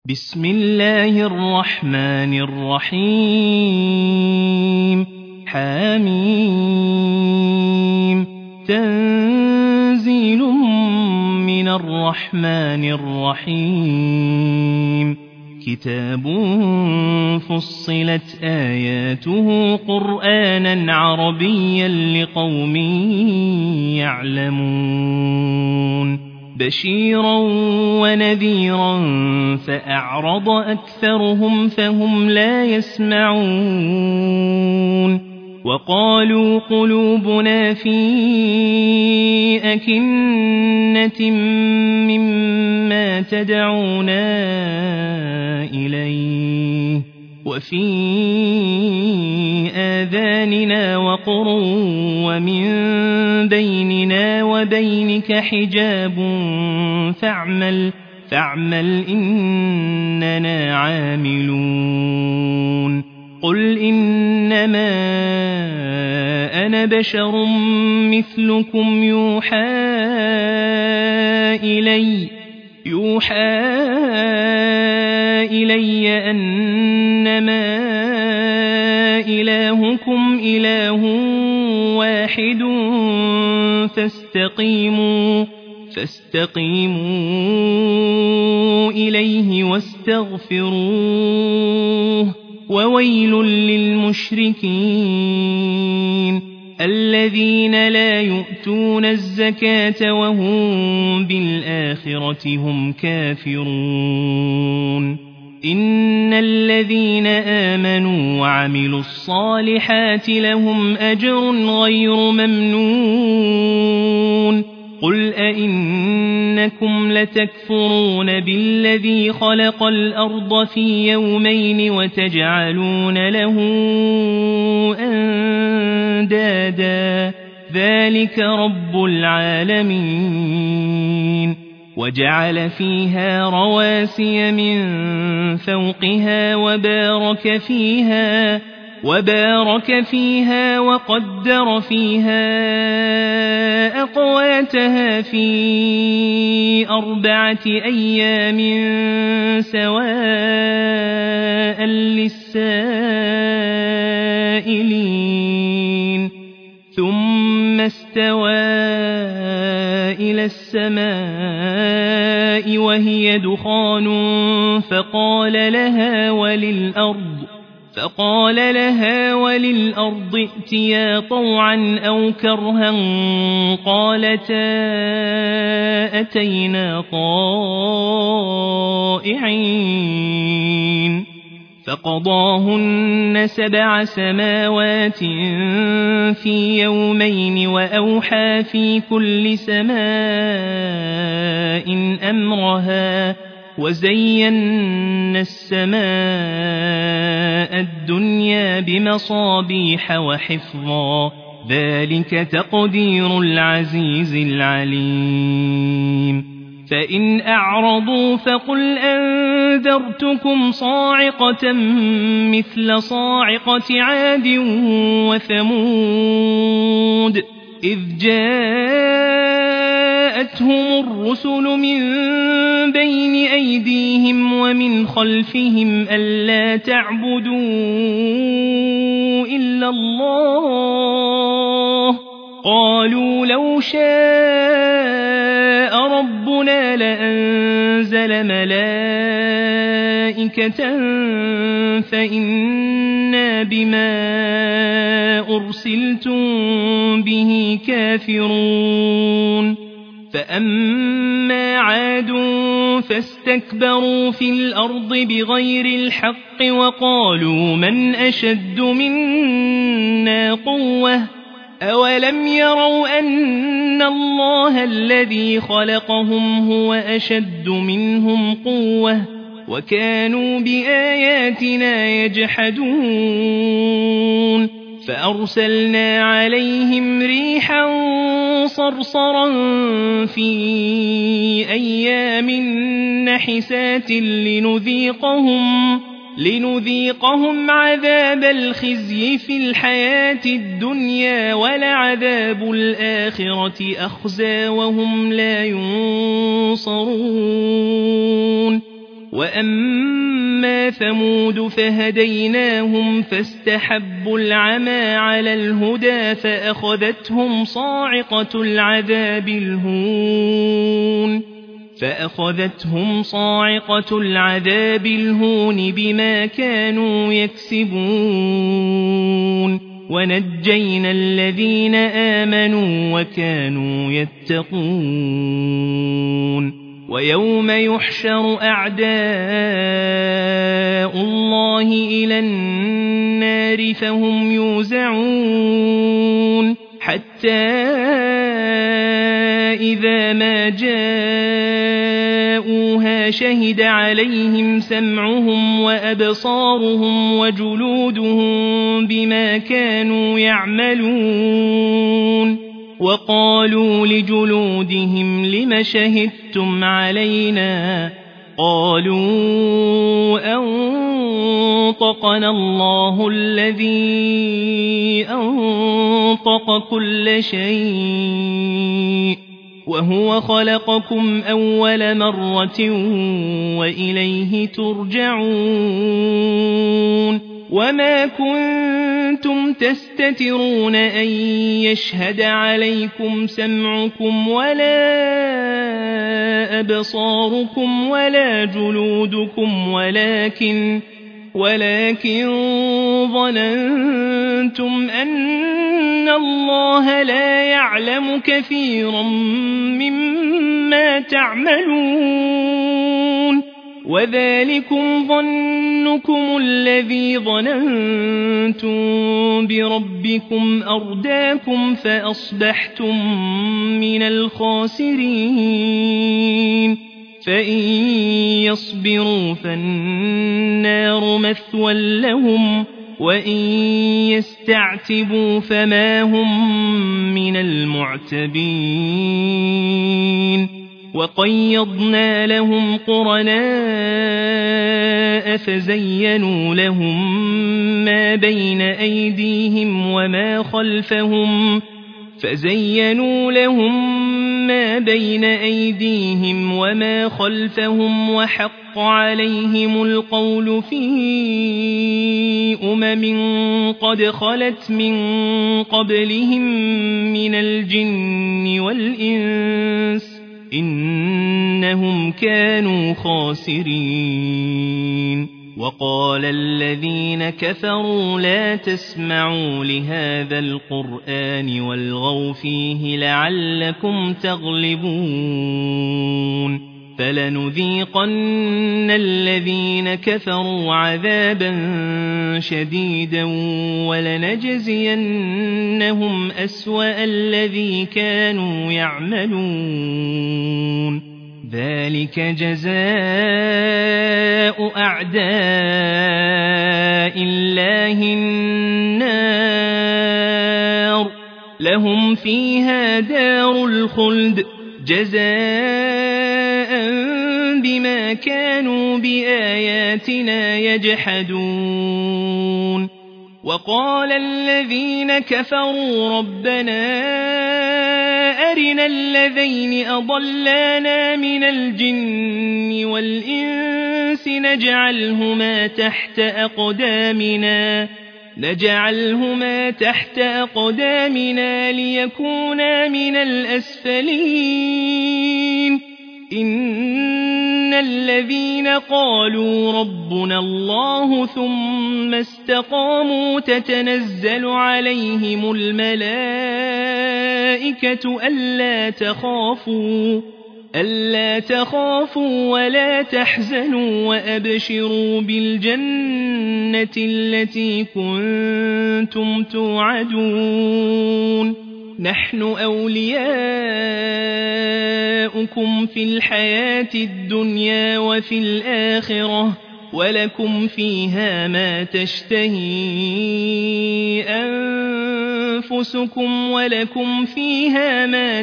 بسم الله الرحمن الرحيم حميم تنزيل من الرحمن الرحيم كتاب فصلت آياته قرآنا عربيا لقوم يعلمون بشيرا ونذيرا فأعرض أكثرهم فهم لا يسمعون وقالوا قلوبنا في أكنة مما تدعونا إليه وفي آذاننا وقر ومن بيننا وبينك حجاب فاعمل إننا عاملون قل إنما أنا بشر مثلكم يوحى إلي أنما إلهكم إله واحد فاستقيموا إليه واستغفروه وويل للمشركين الذين لا يؤتون الزكاة وهم بالآخرة هم كافرون إن الذين آمنوا وعملوا الصالحات لهم أجر غير ممنون قل أئنكم لتكفرون بالذي خلق الأرض في يومين وتجعلون له أندادا ذلك رب العالمين وجعل فيها رواسي من فوقها وبارك فيها وقدر فيها أقواتها في 4 أيام سواء للسائلين ثم استوى إلى السماء وهي دخان فقال لها وللأرض ائتيا طوعا أو كرها قالتا أتينا طائعين فقضاهن 7 سماوات في يومين وأوحى في كل سماء أمرها وزينا السماء الدنيا بمصابيح وحفظا ذلك تقدير العزيز العليم فإن أعرضوا فقل أنذرتكم صاعقة مثل صاعقة عاد وثمود إذ جاءتهم الرسل من بين أيديهم ومن خلفهم ألا تعبدوا إلا الله قالوا لو شاء ربنا لأنزل ملائكة فإنا بما أرسلتم به كافرون فأما عاد فاستكبروا في الأرض بغير الحق وقالوا من أشد منا قوة أولم يروا أن الله الذي خلقهم هو أشد منهم قوة وكانوا بآياتنا يجحدون فأرسلنا عليهم ريحا صرصرا في أيام نحسات لنذيقهم عذاب الخزي في الحياة الدنيا ولعذاب الآخرة أخزى وهم لا ينصرون وأما ثمود فهديناهم فاستحبوا العمى على الهدى فأخذتهم صاعقة العذاب الهون بما كانوا يكسبون ونجينا الذين آمنوا وكانوا يتقون ويوم يحشر أعداء الله إلى النار فهم يوزعون حتى إذا ما جاءوها شهد عليهم سمعهم وأبصارهم وجلودهم بما كانوا يعملون وقالوا لجلودهم لم شهدتم علينا قالوا أنطقنا الله الذي أنطق كل شيء وهو خلقكم أول مرة وإليه ترجعون وما كنتم تستترون أن يشهد عليكم سمعكم ولا أبصاركم ولا جلودكم ولكن ظننتم أن الله لا يعلم كثيرا مما تعملون وذلكم ظنكم الذي ظننتم بربكم أرداكم فأصبحتم من الخاسرين فإن يصبروا فالنار مثوى لهم وإن يستعتبوا فما هم من المعتبين وقيضنا لهم قرناء فزينوا لهم ما بين أيديهم وما خلفهم وحق عليهم القول في قد خلت من قبلهم من الجن والإنس إنهم كانوا خاسرين وقال الذين كفروا لا تسمعوا لهذا القرآن والغوا فيه لعلكم تغلبون فلنذيقن الذين كفروا عذابا شديدا ولنجزينهم أسوأ الذي كانوا يعملون ذلك جزاء أعداء الله النار لهم فيها دار الخلد جزاء بما كانوا بآياتنا يجحدون وقال الذين كفروا ربنا أرنا الذين أضلانا من الجن والإنس نجعلهما تحت أقدامنا ليكونا من الأسفلين إن الذين قالوا ربنا الله ثم استقاموا تتنزل عليهم الملائكة ألا تخافوا ولا تحزنوا وأبشروا بالجنة التي كنتم توعدون نحن أولياؤكم في الحياة الدنيا وفي الآخرة ولكم فيها ما تشتهي أنفسكم ولكم فيها ما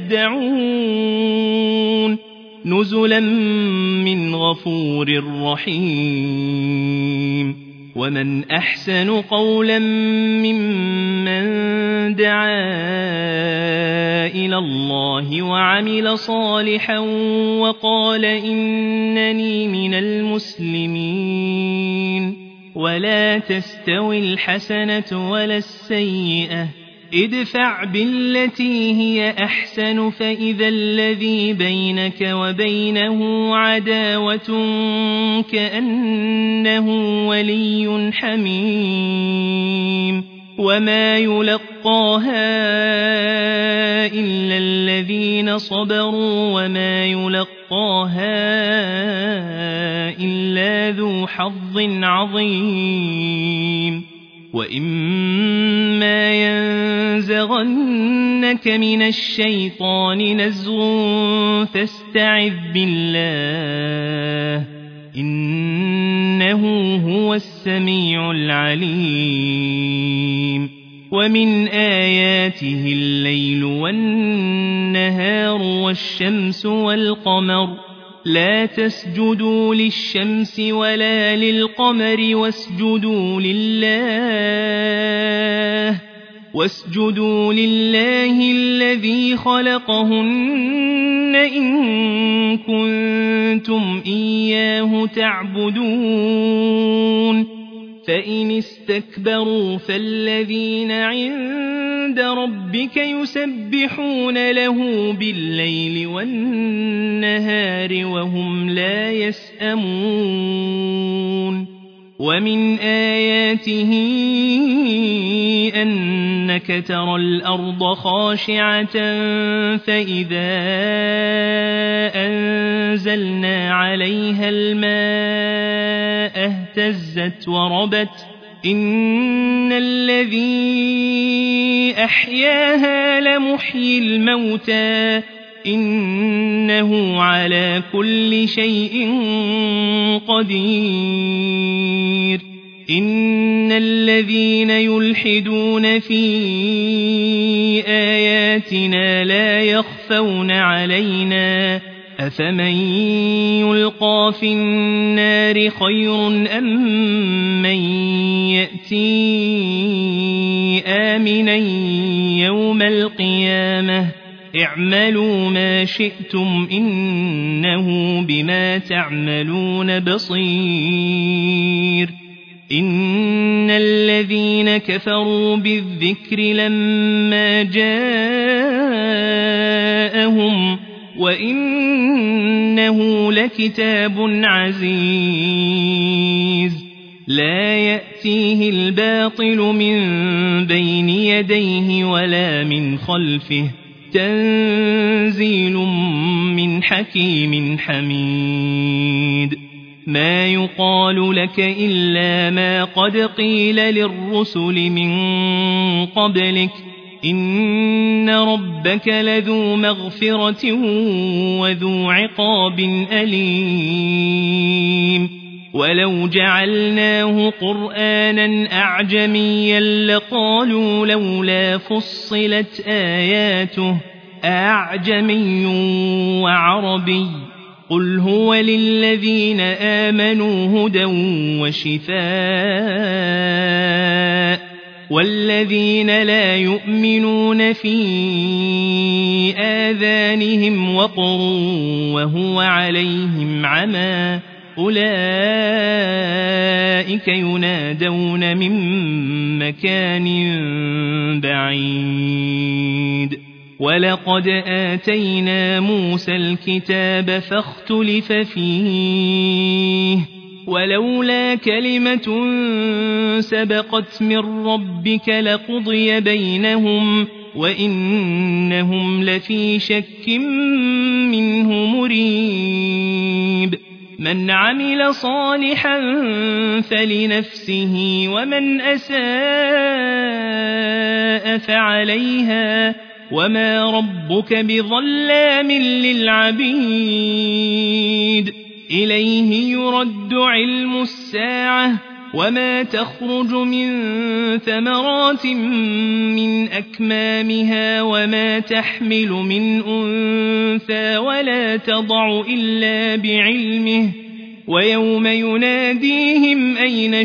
تدعون نزلا من غفور رحيم ومن أحسن قولا ممن دعا إلى الله وعمل صالحا وقال إنني من المسلمين ولا تستوي الحسنة ولا السيئة ادفع بالتي هي أحسن فإذا الذي بينك وبينه عداوة كأنه ولي حميم وما يلقاها إلا الذين صبروا وما يلقاها إلا ذو حظ عظيم وإما ينزغنك من الشيطان نزغ فاستعذ بالله إنه هو السميع العليم ومن آياته الليل والنهار والشمس والقمر لا تسجدوا للشمس ولا للقمر واسجدوا لله الذي خلقهن إن كنتم إياه تعبدون فإن استكبروا فالذين عند ربك يسبحون له بالليل والنهار وهم لا يسأمون ومن آياته أنك ترى الأرض خاشعة فإذا أنزلنا عليها الماء اهتزت وربت إن الذي أحياها لمحيي الموتى إنه على كل شيء قدير إن الذين يلحدون في آياتنا لا يخفون علينا أفمن يلقى في النار خير أم من يأتي آمنا يوم القيامة اعملوا ما شئتم إنه بما تعملون بصير إن الذين كفروا بالذكر لما جاءهم وإنه لكتاب عزيز لا يأتيه الباطل من بين يديه ولا من خلفه تنزيل من حكيم حميد ما يقال لك إلا ما قد قيل للرسل من قبلك إن ربك لذو مغفرة وذو عقاب أليم ولو جعلناه قرآنا أعجميا لقالوا لولا فصلت آياته أعجمي وعربي قل هو للذين آمنوا هدى وشفاء والذين لا يؤمنون في آذانهم وقر وهو عليهم عمى أولئك ينادون من مكان بعيد ولقد آتينا موسى الكتاب فاختلف فيه ولولا كلمة سبقت من ربك لقضي بينهم وإنهم لفي شك منه مريب من عمل صالحا فلنفسه ومن أساء فعليها وما ربك بظلام للعبيد إليه يرد علم الساعة وما تخرج من ثمرات من أكمامها وما تحمل من أنثى ولا تضع إلا بعلمه ويوم يناديهم أين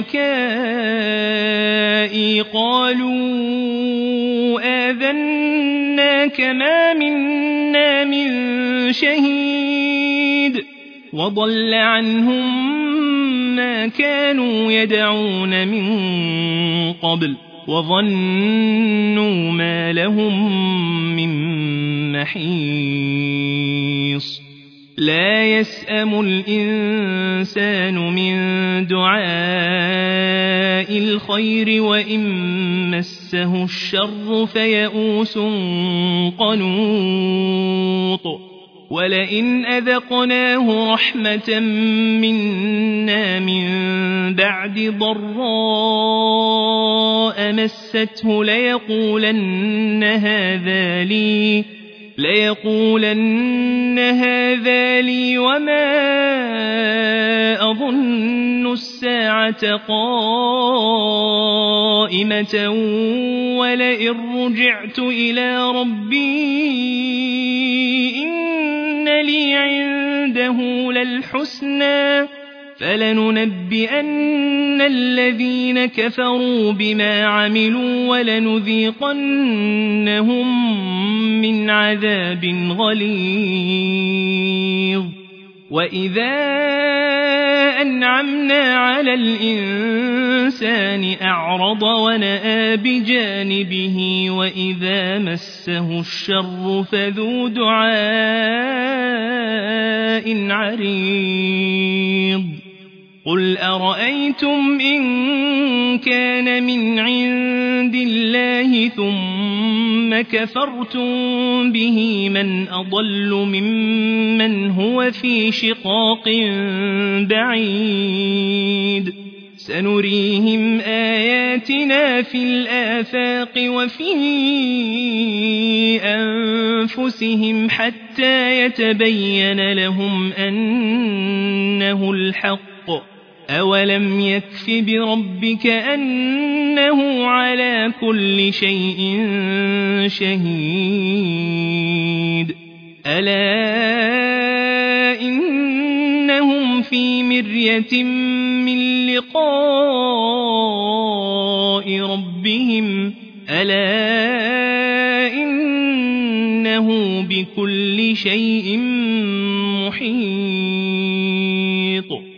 شركائي قالوا آذناك ما منا من شهيد وضل عنهم ما كانوا يدعون من قبل وظنوا ما لهم من محيص لا يسأم الإنسان من دعاء الخير وإن مسه الشر فيئوس قنوط ولئن أذقناه رحمة منا من بعد ضراء مسته ليقولن هذا لي وما أظن الساعة قائمة ولئن رجعت إلى ربي إن لي عنده للحسنى فلننبئن الذين كفروا بما عملوا ولنذيقنهم من عذاب غليظ وإذا أنعمنا على الإنسان أعرض ونأى بجانبه وإذا مسه الشر فذو دعاء عريض قل أرأيتم إن كان من عند الله ثم كفرتم به من أضل ممن هو في شقاق بعيد سنريهم آياتنا في الآفاق وفي أنفسهم حتى يتبين لهم أنه الحق أولم يكف بربك أنه على كل شيء شهيد ألا إنهم في مرية من لقاء ربهم ألا إنه بكل شيء محيط